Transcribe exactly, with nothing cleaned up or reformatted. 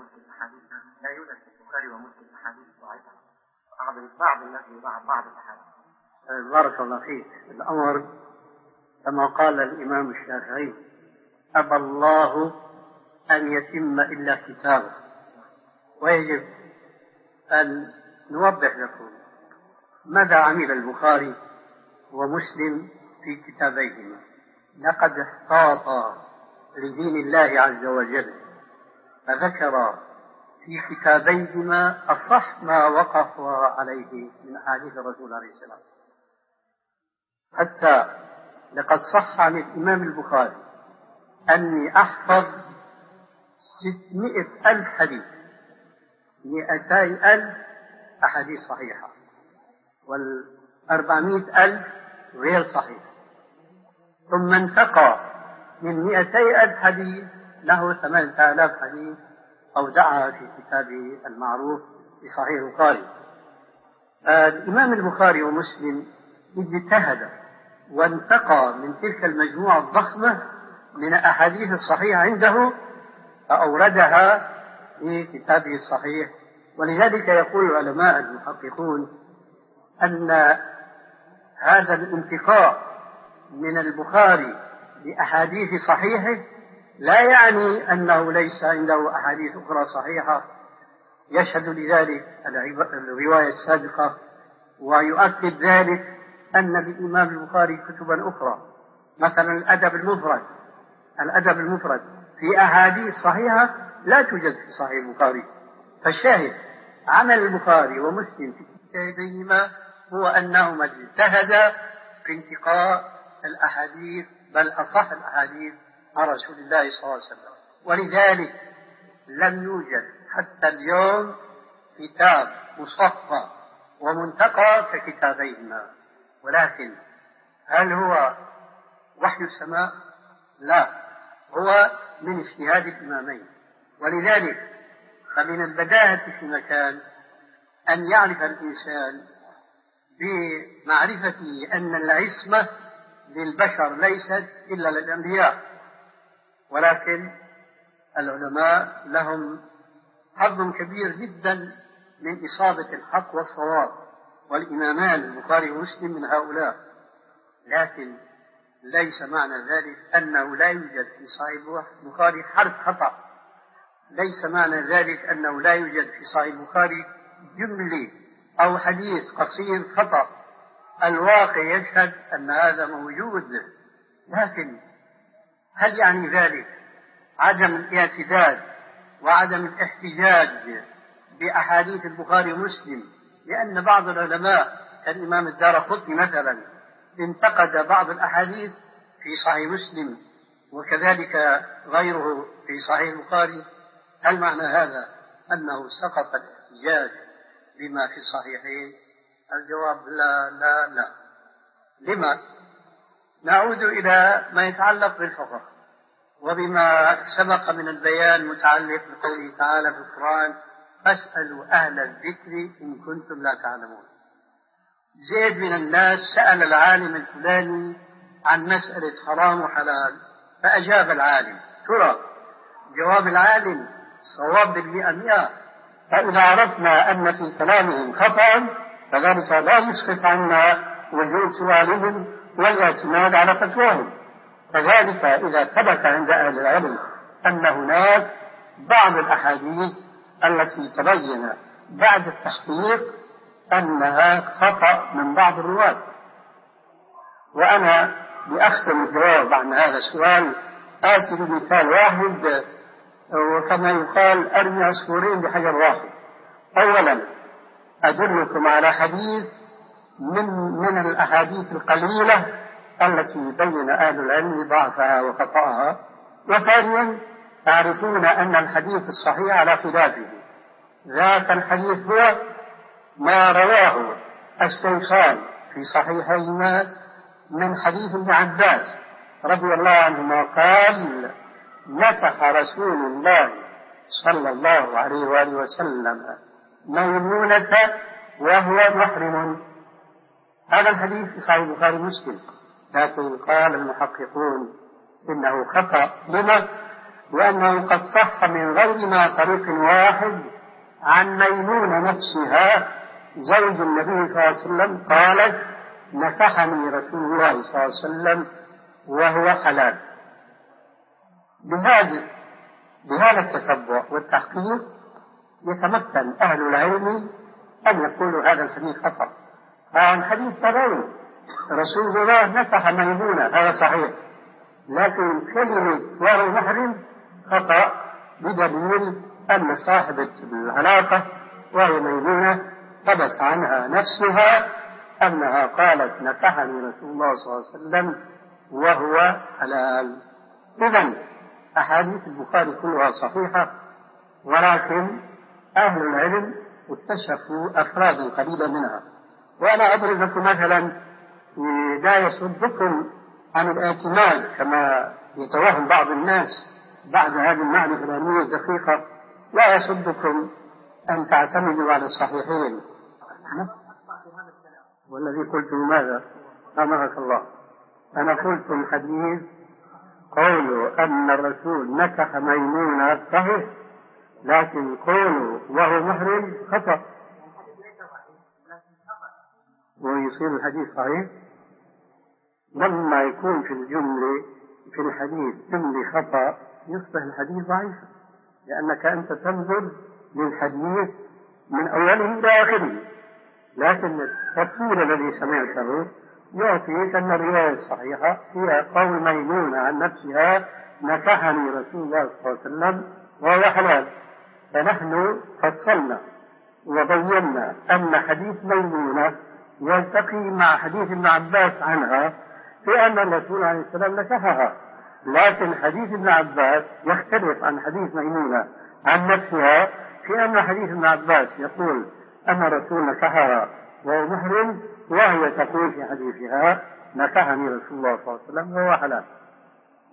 ومسلم أحاديث لا يوجد في البخاري ومسلم أحاديث ضعيفة، بعض الناس بعض بعض الأحاديث. بارك الله فيك. الأمر كما قال الإمام الشافعي: أبى الله أن يتم إلا كتابه. ويجب أن نوضح لكم ماذا عمل البخاري ومسلم في كتابيهما. لقد احتاط لدين الله عز وجل، فذكر في كتابيهما أصح ما وقف عليه من أحاديث الرسول عليه السلام. حتى لقد صح عن الإمام البخاري أني أحفظ ستمائة ألف حديث، مئتي ألف أحاديث صحيحة والأربعمائة ألف غير صحيح، ثم انتقى من مئتي ألف حديث له ثمانية آلاف حديث أودعها في كتابه المعروف في صحيح البخاري. الإمام البخاري ومسلم اجتهد وانتقى من تلك المجموعة الضخمة من أحاديث الصحيحة عنده فأوردها في كتابه الصحيح. ولذلك يقول العلماء المحققون أن هذا الانتقاء من البخاري لأحاديث صحيحه لا يعني أنه ليس عنده أحاديث أخرى صحيحة، يشهد لذلك الرواية السابقة، ويؤكد ذلك أن للإمام البخاري كتبا أخرى، مثلا الأدب المفرد. الأدب المفرد في أحاديث صحيحة لا توجد في صحيح البخاري. فالشاهد عمل البخاري ومسلم في كتابيهما هو أنهما اجتهدا في انتقاء الأحاديث، بل أصح الأحاديث عن رسول الله صلى الله عليه وسلم. ولذلك لم يوجد حتى اليوم كتاب مصفى ومنتقى ككتابيهما. ولكن هل هو وحي السماء؟ لا، هو من اجتهاد الإمامين. ولذلك فمن البداهة في مكان أن يعرف الإنسان بمعرفته أن العصمة للبشر ليست إلا للأنبياء، ولكن العلماء لهم حظ كبير جدا من إصابة الحق والصواب، والإمامان البخاري ومسلم من هؤلاء. لكن ليس معنى ذلك أنه لا يوجد في صحيح البخاري حرف خطأ، ليس معنى ذلك أنه لا يوجد في صحيح البخاري جملة أو حديث قصير خطأ. الواقع يشهد أن هذا موجود، لكن هل يعني ذلك عدم الاعتداد وعدم الاحتجاج بأحاديث البخاري ومسلم؟ لأن بعض العلماء كالإمام الدارقطني مثلا انتقد بعض الأحاديث في صحيح مسلم، وكذلك غيره في صحيح البخاري. هل معنى هذا أنه سقط الاحتجاج بما في الصحيحين؟ الجواب لا لا لا. لما؟ نعود إلى ما يتعلق بالفقه وبما سبق من البيان متعلق بقوله تعالى في القرآن: فاسألوا أهل الذكر إن كنتم لا تعلمون. زيد من الناس سأل العالم الفلاني عن مسألة حرام وحلال، فأجاب العالم. ترى جواب العالم صواب بالمئة مئة. فإذا عرفنا أن في كلامهم خطأ فذلك لا يسقط عنا وجود سؤالهم والاعتماد على فتواهم. كذلك إذا ثبت عند أهل العلم أن هناك بعض الأحاديث التي تبين بعد التحقيق أنها خطأ من بعض الرواة. وأنا لأختم الجواب عن هذا السؤال آتي بمثال واحد، وكما يقال أرمي عصفورين بحجر واحد. أولا أدلكم على حديث من من الأحاديث القليلة التي بين أهل العلم ضعفها وخطأها. وثانيا تعرفون أن الحديث الصحيح على خلافه. ذاك الحديث هو ما رواه الشيخان في صحيحيهما من حديث ابن عباس رضي الله عنهما قال: نكح رسول الله صلى الله عليه وآله وسلم ميمونة وهو محرم. هذا الحديث في صحيح البخاري مسلم، لكن قال المحققون إنه خطأ. لما؟ لأنه قد صح من غير ما طريق واحد عن ميمونة نفسها زوج النبي صلى الله عليه وسلم قالت: نكحني رسول الله صلى الله عليه وسلم وهو حلال. بهذا بهذا التتبع والتحقيق يتمكن أهل العلم أن يقولوا هذا الحديث خطأ. عن حديث تبين رسول الله نكح ميمونة هذا صحيح، لكن كلمة وهو محرم خطأ، بدليل أن صاحبة العلاقة وهي ميمونة ثبت عنها نفسها أنها قالت: نكحني رسول الله صلى الله عليه وسلم وهو حلال. إذن أحاديث البخاري كلها صحيحة، ولكن أهل العلم اكتشفوا أفرادا قليلة منها. وأنا أضرب لكم مثلا لا يصدكم عن الاعتماد كما يتوهم بعض الناس بعد هذه المعرفة العلمية الدقيقة، لا يصدكم أن تعتمدوا على الصحيحين. والذي قلت ماذا؟ أمرك الله. أنا قلت الحديث قولوا أن الرسول نكح ميمونة صحيح، لكن قولوا وهو محرم خطأ. ويصير الحديث صحيح لما يكون في الجملة في الحديث جملة خطأ يصبح الحديث ضعيفا، لأنك أنت تنظر للحديث من أوله إلى آخره، لكن التفسير الذي سمعته يعطيك أن الرواية الصحيحة هي قول ميمونة عن نفسها: نكحني رسول الله صلى الله عليه وسلم وهو حلال. فنحن فصلنا وبينا أن حديث ميمونة يلتقي مع حديث ابن عباس عنها في أن الرسول عليه السلام نكحها، لكن حديث ابن عباس يختلف عن حديث ميمونة عن نفسها في أن حديث ابن عباس يقول أن الرسول نكحها وهو محرم، وهي تقول في حديثها: نكحني رسول الله صلى الله عليه وسلم وهو حلال.